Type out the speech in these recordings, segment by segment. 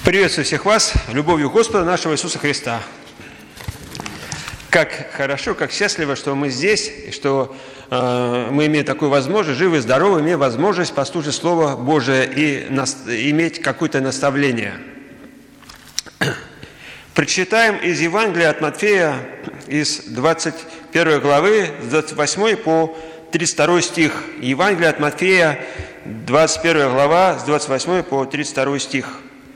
Приветствую всех вас любовью Господа нашего Иисуса Христа. Как хорошо, как счастливо, что мы здесь, и что мы имеем такую возможность, живы и здоровы, имеем возможность послушать Слово Божие и иметь какое-то наставление. Прочитаем из Евангелия от Матфея, из 21 главы, с 28 по 32 стих. Евангелие от Матфея, 21 глава, с 28 по 32 стих.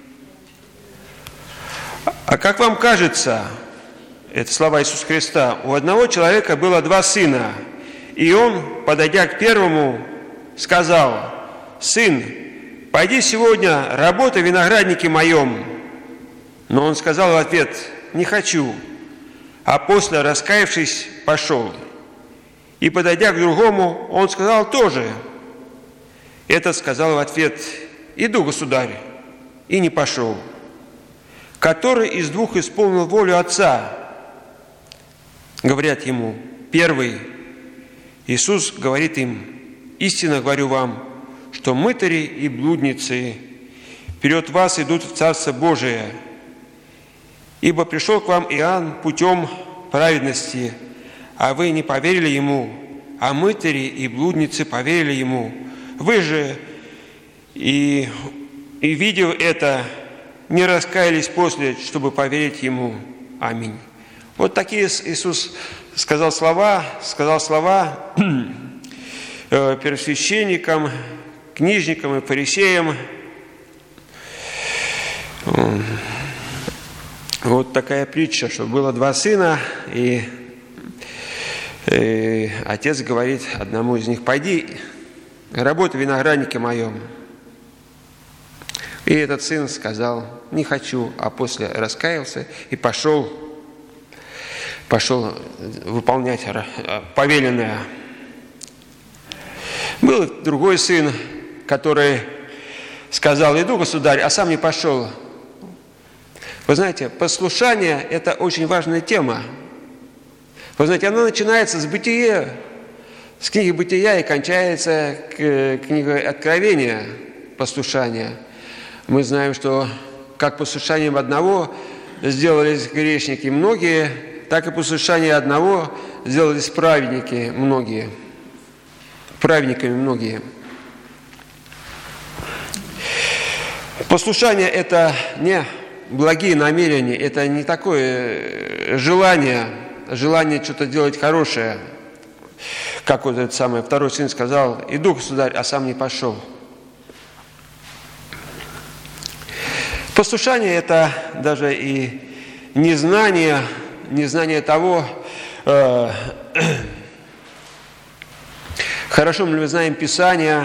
«А как вам кажется, это слова Иисуса Христа, у одного человека было два сына, и он, подойдя к первому, сказал: „Сын, пойди сегодня, работай в винограднике моем“. Но он сказал в ответ: „Не хочу“, а после, раскаявшись, пошел. И, подойдя к другому, он сказал тоже. Этот сказал в ответ: „Иду, государь“, и не пошел. Который из двух исполнил волю отца? Говорят ему: „Первый“. Иисус говорит им: „Истинно говорю вам, что мытари и блудницы вперед вас идут в Царство Божие. Ибо пришел к вам Иоанн путем праведности, а вы не поверили ему, а мытари и блудницы поверили ему. Вы же, и видев это, не раскаялись после, чтобы поверить ему. Аминь». Вот такие Иисус сказал слова первосвященникам, книжникам и фарисеям. Вот такая притча, что было два сына, и отец говорит одному из них: „Пойди, работай в винограднике моем“. И этот сын сказал: „Не хочу“, а после раскаялся и пошел выполнять повеленное. Был другой сын, который сказал: „Иду, государь“, а сам не пошел. Вы знаете, послушание – это очень важная тема. Вы знаете, она начинается с бытия, с книги Бытия и кончается книгой Откровения, послушания. Мы знаем, что как послушанием одного сделались грешники многие, так и послушанием одного сделались праведниками многие. Послушание – это не благие намерения, это не такое желание что-то делать хорошее. Как вот этот самый второй сын сказал: „Иду, государь“, а сам не пошел. Послушание – это даже и незнание того, хорошо ли мы знаем Писание,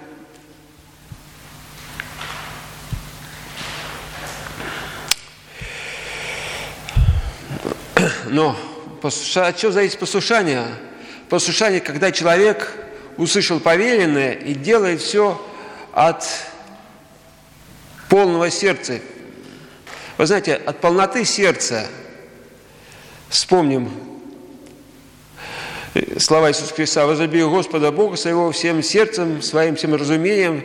но от чего зависит послушание? Послушание, когда человек услышал повеленное и делает все от полного сердца. Вы знаете, от полноты сердца. Вспомним слова Иисуса Христа: „Возлюби Господа Бога своего всем сердцем своим, всем разумением,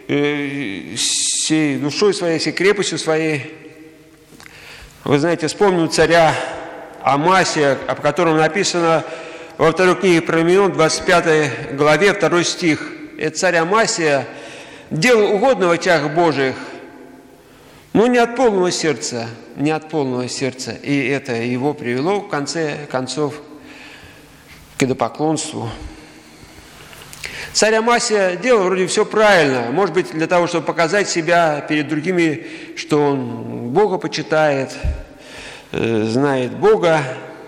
всей душой своей, всей крепостью своей“. Вы знаете, вспомним царя Амасия, о котором написано во второй книге Паралипоменон, 25 главе, 2 стих. Это царь Амасия делал угодно в очах Божиих, но не от полного сердца. И это его привело, в конце концов, к идолопоклонству. Царь Амасия делал вроде все правильно, может быть, для того, чтобы показать себя перед другими, что он Бога почитает, знает Бога.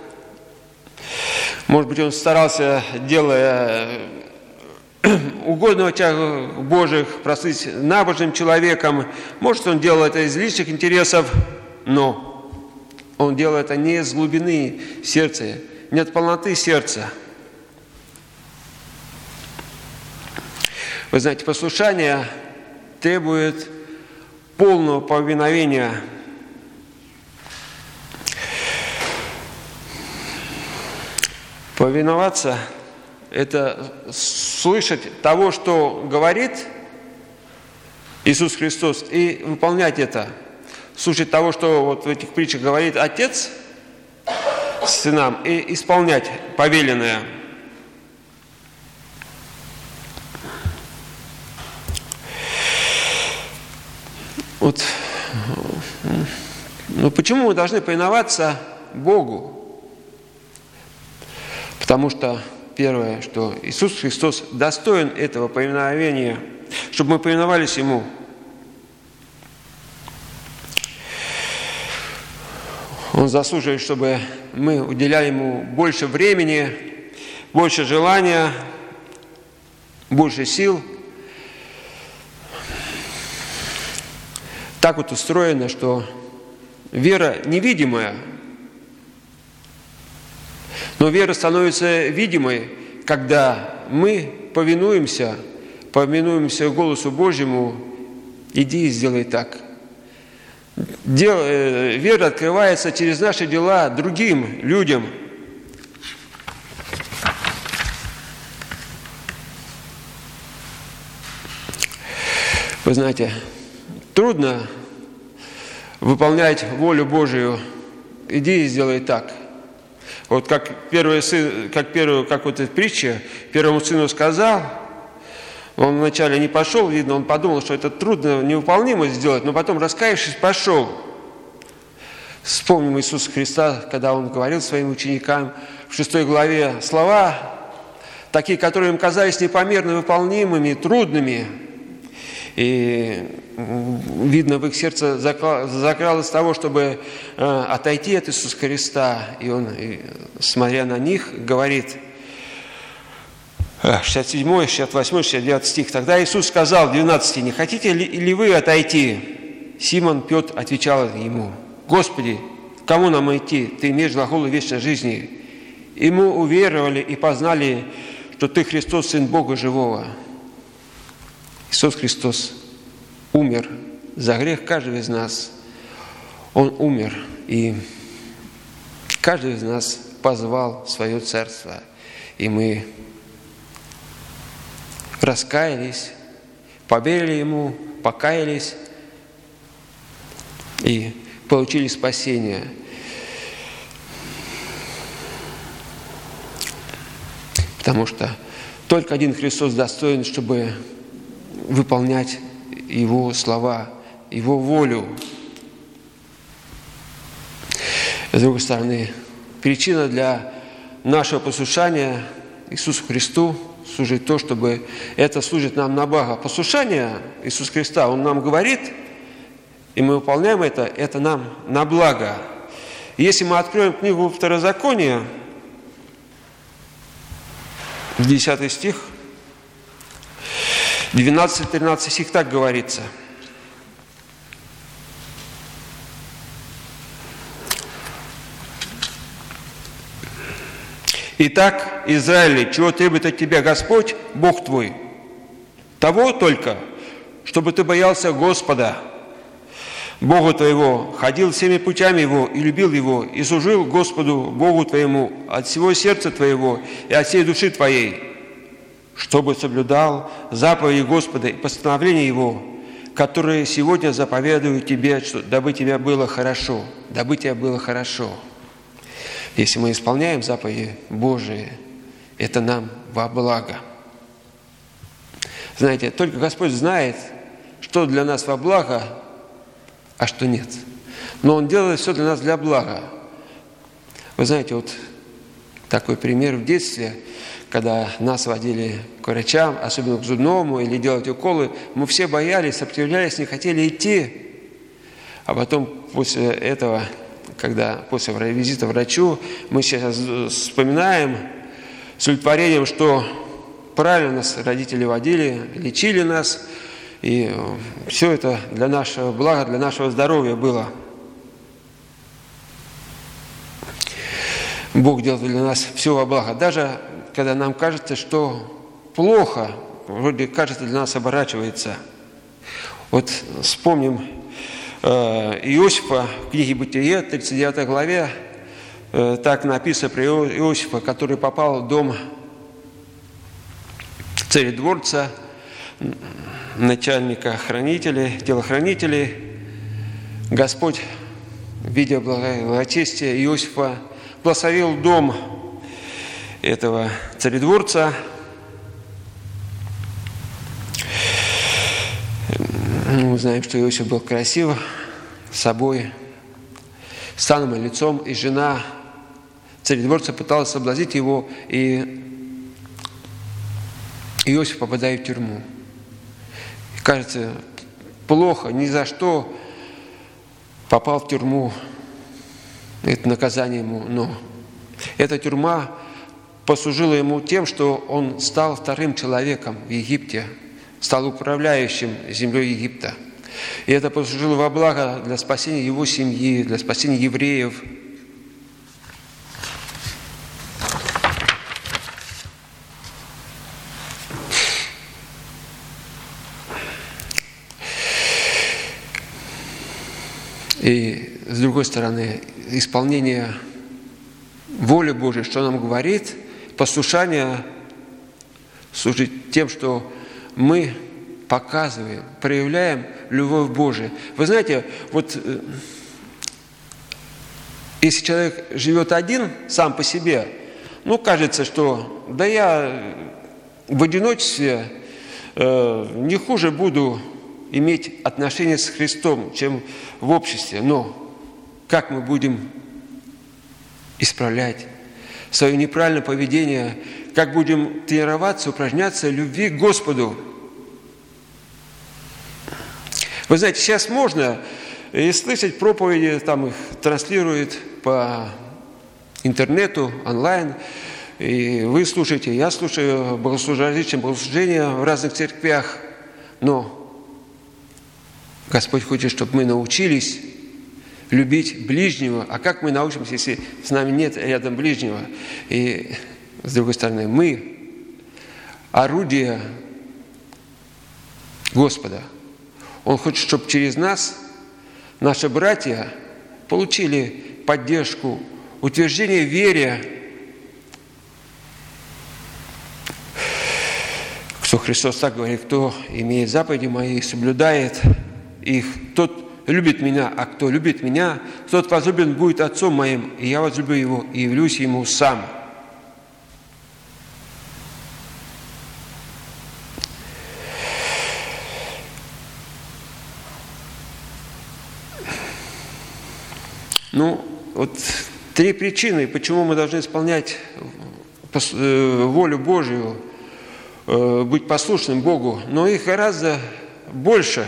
Может быть, он старался, делая угодно в очах Божьих, прослыть набожным человеком. Может, он делал это из личных интересов, но он делал это не из глубины сердца, не от полноты сердца. Вы знаете, послушание требует полного повиновения. Повиноваться – это слышать того, что говорит Иисус Христос, и выполнять это. слушать того, что вот в этих притчах говорит Отец сынам, и исполнять повеленное. Вот. Но почему мы должны повиноваться Богу? Потому что первое, что Иисус Христос достоин этого повиновения, чтобы мы повиновались Ему. Он заслуживает, чтобы мы уделяли Ему больше времени, больше желания, больше сил. Так вот устроено, что вера невидимая, но вера становится видимой, когда мы повинуемся голосу Божьему: иди и сделай так. Вера открывается через наши дела другим людям. Вы знаете, трудно выполнять волю Божию. Иди и сделай так. Вот как вот эта притча, первому сыну сказал, он вначале не пошел, видно, он подумал, что это трудно, невыполнимо сделать, но потом, раскаявшись, пошел. Вспомним Иисуса Христа, когда Он говорил своим ученикам в 6 главе слова, такие, которые им казались непомерно выполнимыми, трудными. И видно, в их сердце закралось того, чтобы отойти от Иисуса Христа. И Он, смотря на них, говорит, 67, 68, 69 стих. Тогда Иисус сказал в 12: «Не хотите ли вы отойти?» Симон Петр отвечал ему: «Господи, к кому нам идти? Ты имеешь глаголы вечной жизни». И мы уверовали и познали, что Ты Христос, Сын Бога Живого. Иисус Христос умер за грех каждого из нас. Он умер, и каждый из нас позвал в свое царство. И мы раскаялись, поверили Ему, покаялись и получили спасение. Потому что только один Христос достоин, чтобы выполнять Его слова, Его волю. С другой стороны, причина для нашего послушания Иисусу Христу служит то, чтобы это служит нам на благо. Послушание Иисуса Христа, Он нам говорит, и мы выполняем это нам на благо. Если мы откроем книгу Второзакония, 10 стих, 12-13 стих, так говорится. «Итак, Израиль, чего требует от тебя Господь, Бог твой? Того только, чтобы ты боялся Господа, Бога твоего, ходил всеми путями Его и любил Его, и служил Господу, Богу твоему, от всего сердца твоего и от всей души твоей, чтобы соблюдал заповеди Господа и постановления Его, которые сегодня заповедую тебе, дабы тебе было хорошо». Дабы тебе было хорошо. Если мы исполняем заповеди Божии, это нам во благо. Знаете, только Господь знает, что для нас во благо, а что нет. Но Он делает все для нас для блага. Вы знаете, вот такой пример в детстве, когда нас водили к врачам, особенно к зубному, или делать уколы, мы все боялись, сопротивлялись, не хотели идти. А потом после этого, когда после визита к врачу, мы сейчас вспоминаем с удовлетворением, что правильно нас родители водили, лечили нас, и все это для нашего блага, для нашего здоровья было. Бог делает для нас все во благо. Даже когда нам кажется, что плохо, вроде кажется, для нас оборачивается. Вот вспомним Иосифа в книге Бытие, 39 главе, так написано про Иосифа, который попал в дом царедворца, начальника хранителей, телохранителей. Господь, видя благочестие Иосифа, благословил дом этого царедворца. Мы знаем, что Иосиф был красив собой, станом и лицом, и жена царедворца пыталась соблазнить его, и Иосиф попадает в тюрьму. Кажется, плохо, ни за что попал в тюрьму, это наказание ему, но эта тюрьма послужила ему тем, что он стал вторым человеком в Египте, стал управляющим землей Египта. И это послужило во благо для спасения его семьи, для спасения евреев. И, с другой стороны, исполнение воли Божией, что нам говорит, послушание служит тем, что мы показываем, проявляем любовь Божию. Вы знаете, вот если человек живет один, сам по себе, кажется, что да я в одиночестве не хуже буду иметь отношения с Христом, чем в обществе. Но как мы будем исправлять свое неправильное поведение, как будем тренироваться, упражняться в любви к Господу? Вы знаете, сейчас можно и слышать проповеди, там их транслируют по интернету, онлайн, и вы слушаете, я слушаю различные богослужения в разных церквях, но Господь хочет, чтобы мы научились любить ближнего. А как мы научимся, если с нами нет рядом ближнего? И, с другой стороны, мы орудие Господа. Он хочет, чтобы через нас наши братья получили поддержку, утверждение в вере. Что Христос так говорит: кто имеет заповеди мои, соблюдает их, тот любит меня, а кто любит меня, тот возлюблен будет Отцом моим, и я возлюблю его и явлюсь ему сам. Вот 3 причины, почему мы должны исполнять волю Божию, быть послушным Богу, но их гораздо больше.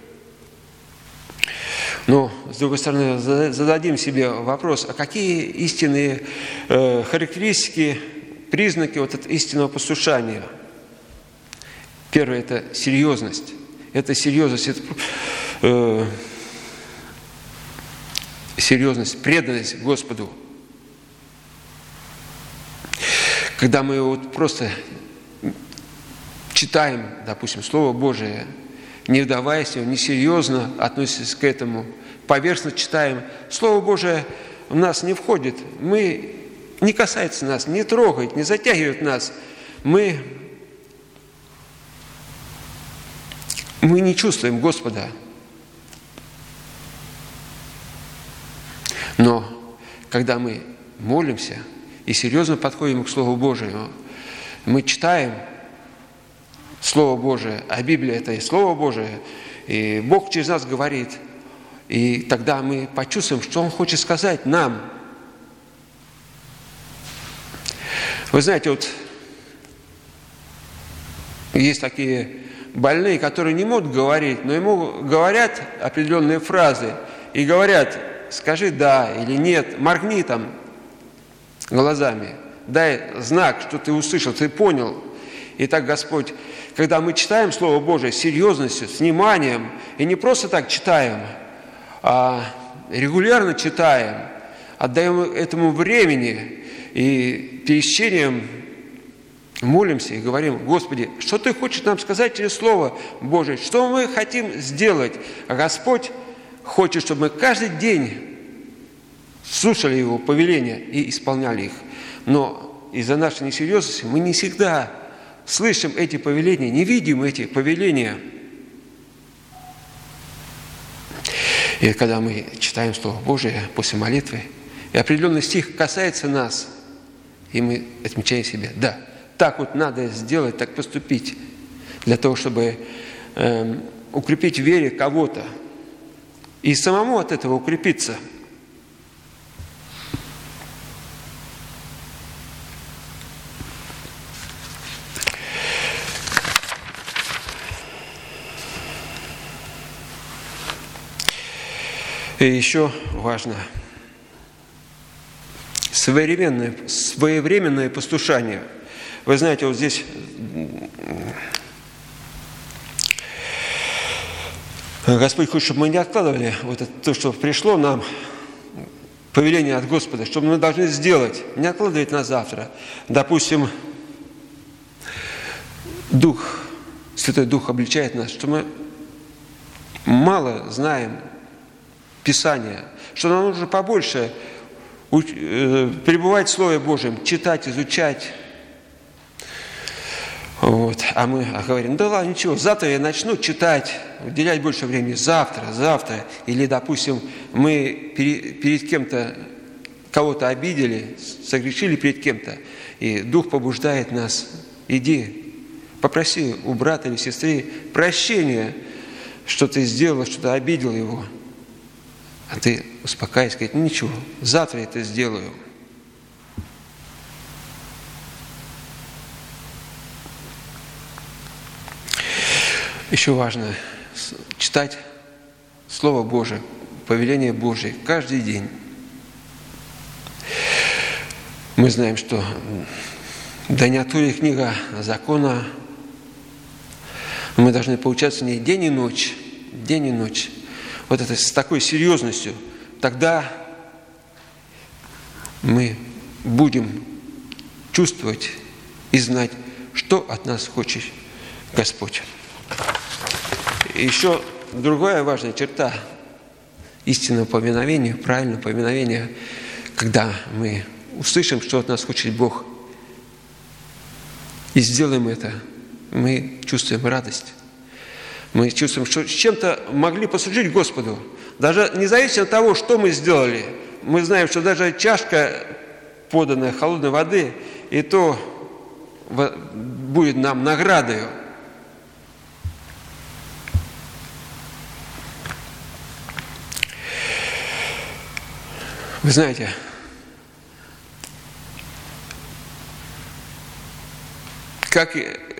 Но, с другой стороны, зададим себе вопрос, а какие истинные характеристики, признаки вот этого истинного послушания? Первое – это серьезность. Это серьезность, серьезность, преданность Господу. Когда мы вот просто читаем, допустим, Слово Божие, не вдаваясь в него, несерьезно относясь к этому, поверхностно читаем, Слово Божие в нас не входит, не касается нас, не трогает, не затягивает нас, мы не чувствуем Господа. Но когда мы молимся и серьезно подходим к Слову Божию, мы читаем Слово Божие, а Библия – это и Слово Божие, и Бог через нас говорит, и тогда мы почувствуем, что Он хочет сказать нам. Вы знаете, вот есть такие больные, которые не могут говорить, но ему говорят определенные фразы, и говорят: скажи «да» или «нет», моргни там глазами, дай знак, что ты услышал, ты понял. Итак, Господь, когда мы читаем Слово Божие с серьезностью, с вниманием, и не просто так читаем, а регулярно читаем, отдаем этому времени и перед чтением молимся и говорим: Господи, что Ты хочешь нам сказать через Слово Божие, что мы хотим сделать? А Господь хочет, чтобы мы каждый день слушали Его повеления и исполняли их. Но из-за нашей несерьезности мы не всегда слышим эти повеления, не видим эти повеления. И когда мы читаем Слово Божие после молитвы, и определенный стих касается нас, и мы отмечаем себе, да, так вот надо сделать, так поступить, для того, чтобы укрепить в вере кого-то и самому от этого укрепиться. И еще важно своевременное послушание. Вы знаете, вот здесь Господь хочет, чтобы мы не откладывали вот это, то, что пришло нам, повеление от Господа, что мы должны сделать, не откладывать на завтра. Допустим, Святой Дух обличает нас, что мы мало знаем Писания, что нам нужно побольше пребывать в Слове Божьем, читать, изучать. Вот. А мы говорим, да ладно, ничего, завтра я начну читать, уделять больше времени, завтра. Или, допустим, мы перед кем-то, кого-то обидели, согрешили перед кем-то, и Дух побуждает нас, иди, попроси у брата или сестры прощения, что ты сделал, что ты обидел его. А ты успокаивайся, говорит, ничего, завтра я это сделаю. Еще важно читать Слово Божие, повеление Божие каждый день. Мы знаем, что да не отворит книга закона, мы должны поучаться в ней день и ночь. Вот это с такой серьезностью. Тогда мы будем чувствовать и знать, что от нас хочет Господь. И еще другая важная черта истинного повиновения, правильного повиновения, когда мы услышим, что от нас хочет Бог, и сделаем это, мы чувствуем радость. Мы чувствуем, что с чем-то могли послужить Господу. Даже независимо от того, что мы сделали, мы знаем, что даже чашка, поданная холодной воды, и то будет нам наградою. Вы знаете, как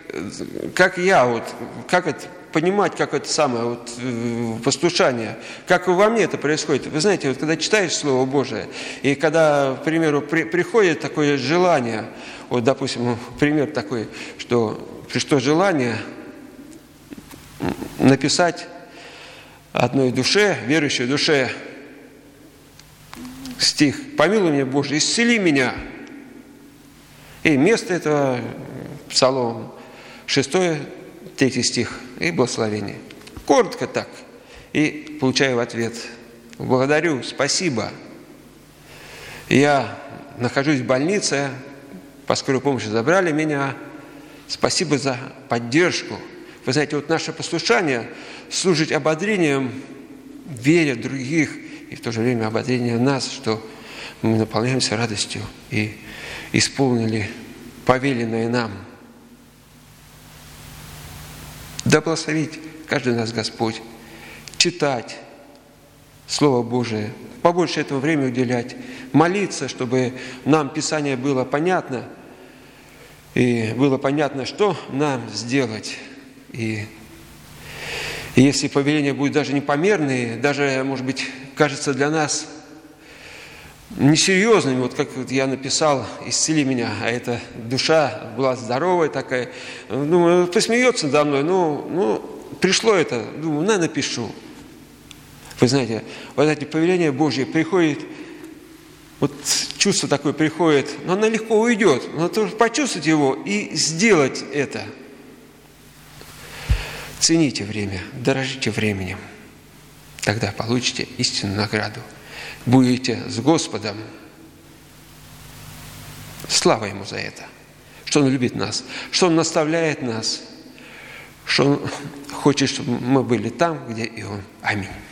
это понимать, как это самое послушание, как во мне это происходит. Вы знаете, вот когда читаешь Слово Божие, и когда, к примеру, приходит такое желание, вот, допустим, пример такой, что пришло желание написать одной душе, верующей душе, стих «Помилуй меня, Боже, исцели меня». И вместо этого Псалом 6, 3 стих и благословение. Коротко так. И получаю в ответ: благодарю, спасибо. Я нахожусь в больнице, по скорой помощи забрали меня. Спасибо за поддержку. Вы знаете, вот наше послушание служит ободрением в вере других и в то же время ободрением нас, что мы наполняемся радостью и исполнили повеленное нам. Да благословит каждый нас Господь читать Слово Божие, побольше этого времени уделять, молиться, чтобы нам Писание было понятно, и было понятно, что нам сделать. И если повеления будут даже непомерные, даже, может быть, кажется для нас несерьезными, вот как я написал «исцели меня», а эта душа была здоровая такая, думаю, посмеется надо мной, пришло это, думаю, напишу. Вы знаете, вот эти повеления Божьи приходят, вот чувство такое приходит, но оно легко уйдет, но нужно почувствовать его и сделать это. Цените время, дорожите временем, тогда получите истинную награду. Будете с Господом. Слава Ему за это, что Он любит нас, что Он наставляет нас, что Он хочет, чтобы мы были там, где и Он. Аминь.